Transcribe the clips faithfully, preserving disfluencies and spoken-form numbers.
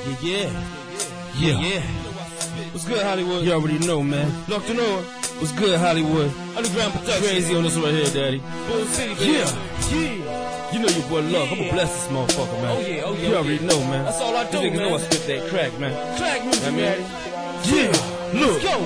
Yeah, yeah, yeah, yeah. What's good, Hollywood? You already know, man. Doctor Noah. What's good, Hollywood? Underground production. Crazy on this right here, daddy. Bull City, baby. Yeah, yeah. You know your boy Love. Yeah. I'ma bless this motherfucker, man. Oh yeah, oh yeah. You already know, man. That's all I do, man. You niggas know I spit that crack, man. Crack music, man. Daddy. Yeah, look. Let's go.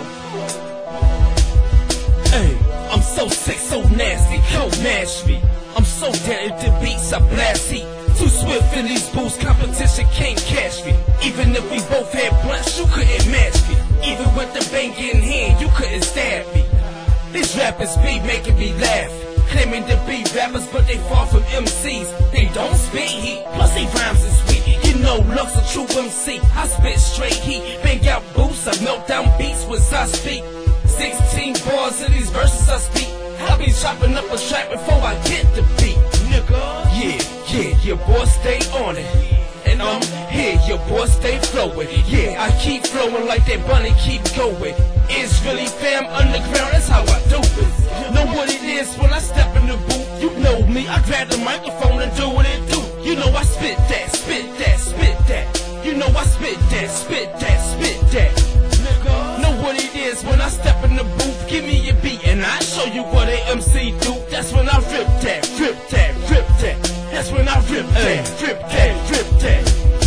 Hey, I'm so sick, so nasty. Yo, mash me. I'm so dead at the beats, I blast heat. Too swift in these boots, competition can't catch me. Even if we both had blunts, you couldn't match me. Even with the bang in hand, you couldn't stab me. These rappers be making me laugh, claiming to be rappers, but they far from M Cs. They don't spit heat, plus they rhymes is sweet. You know Luck's a true M C. I spit straight heat, bang out boots, I melt down beats when I speak. Sixteen bars in these verses I speak. I be chopping up a track before I get the beat, nigga. Yeah, yeah, your boy stay on it. And I'm here, your boy stay flowing. Yeah, I keep flowing like that bunny keep going. It's really fam underground, that's how I do it. Know what it is when I step in the booth. You know me, I grab the microphone and do what it do. You know I spit that, spit that, spit that. You know I spit that, spit that, spit that. Nigga, know what it is when I step in the booth. Give me a beat and I show you what a M C do. That's when I rip that, rip that, rip that. That's when I rip that, rip that, rip that.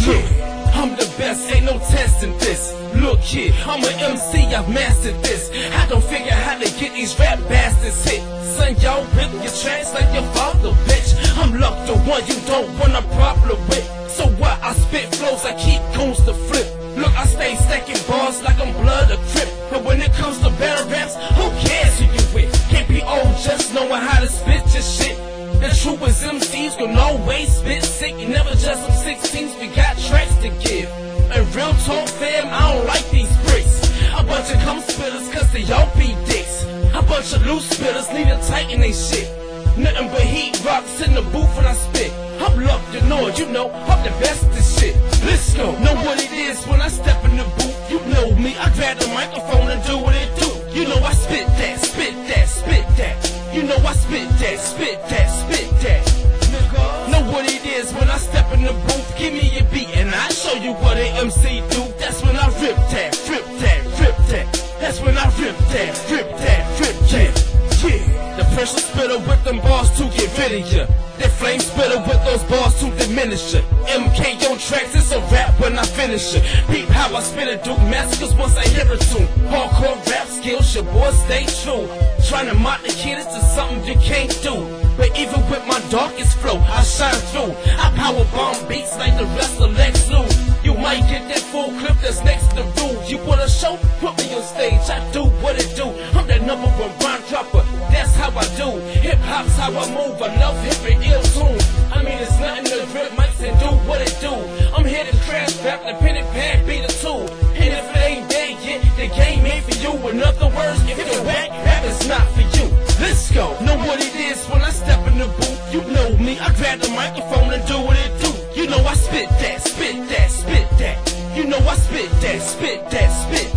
Yeah, I'm the best, ain't no testing this. Look here, I'm an M C, I've mastered this. I don't figure how to get these rap bastards hit. Son, y'all rip your tracks like your father, bitch. I'm Luck, the one you don't want a problem with. So what? I spit flows, I keep coons to flip. Look, I stay stacking bars like I'm blood or crip. But when it comes to battle raps, who cares who you with? Can't be old just knowing how to spit your shit. The truth is M Cs gon' always spit sick. You never just some sixteens, we got tracks to give. And real talk fam, I don't like these bricks. A bunch of cum spitters cause they all be dicks. A bunch of loose spitters need to tighten they shit. Nothing but heat rocks in the booth when I spit. I'm Luck, you know, you know, I'm the best at this shit. Let's go. Know what it is when I step in the booth. You know me, I grab the microphone and do what it do. You know I spit that, spit that, spit that. You know I spit that, spit that, spit that. Nigga, know what it is when I step in the booth. Give me a beat and I show you what a M C do. That's when I rip that, rip that, rip that. That's when I rip that, rip that, rip that. Yeah, the pressure spitter with them bars to get rid of ya. That flame spitter with those bars to diminish ya. M K O tracks, it's a rap when I finish it. Peep how I spit it, do massacres once I hear it tune. Hardcore rap skills, your boy stay true. Trying to mock the kid is just something you can't do. But even with my darkest flow, I shine through. I power bomb beats like the rest of Lex Luthor. You might get that full clip that's next to rule. You want a show? Put me on stage, I do what it do. I'm that number one rhyme dropper, that's how I do. Hip hop's how I move, I love hip and ill tune. I mean it's nothing to grip mics and do what it do. I'm here to crash rap, the pen and pad be the tool. And if it ain't there yet, the game ain't for you. In other words, if you're whack, rap is not for you. Let's go. Know what it is when I step in the booth. You know me, I grab the microphone and do what it do. You know I spit that, spit that, spit that. You know I spit that, spit that, spit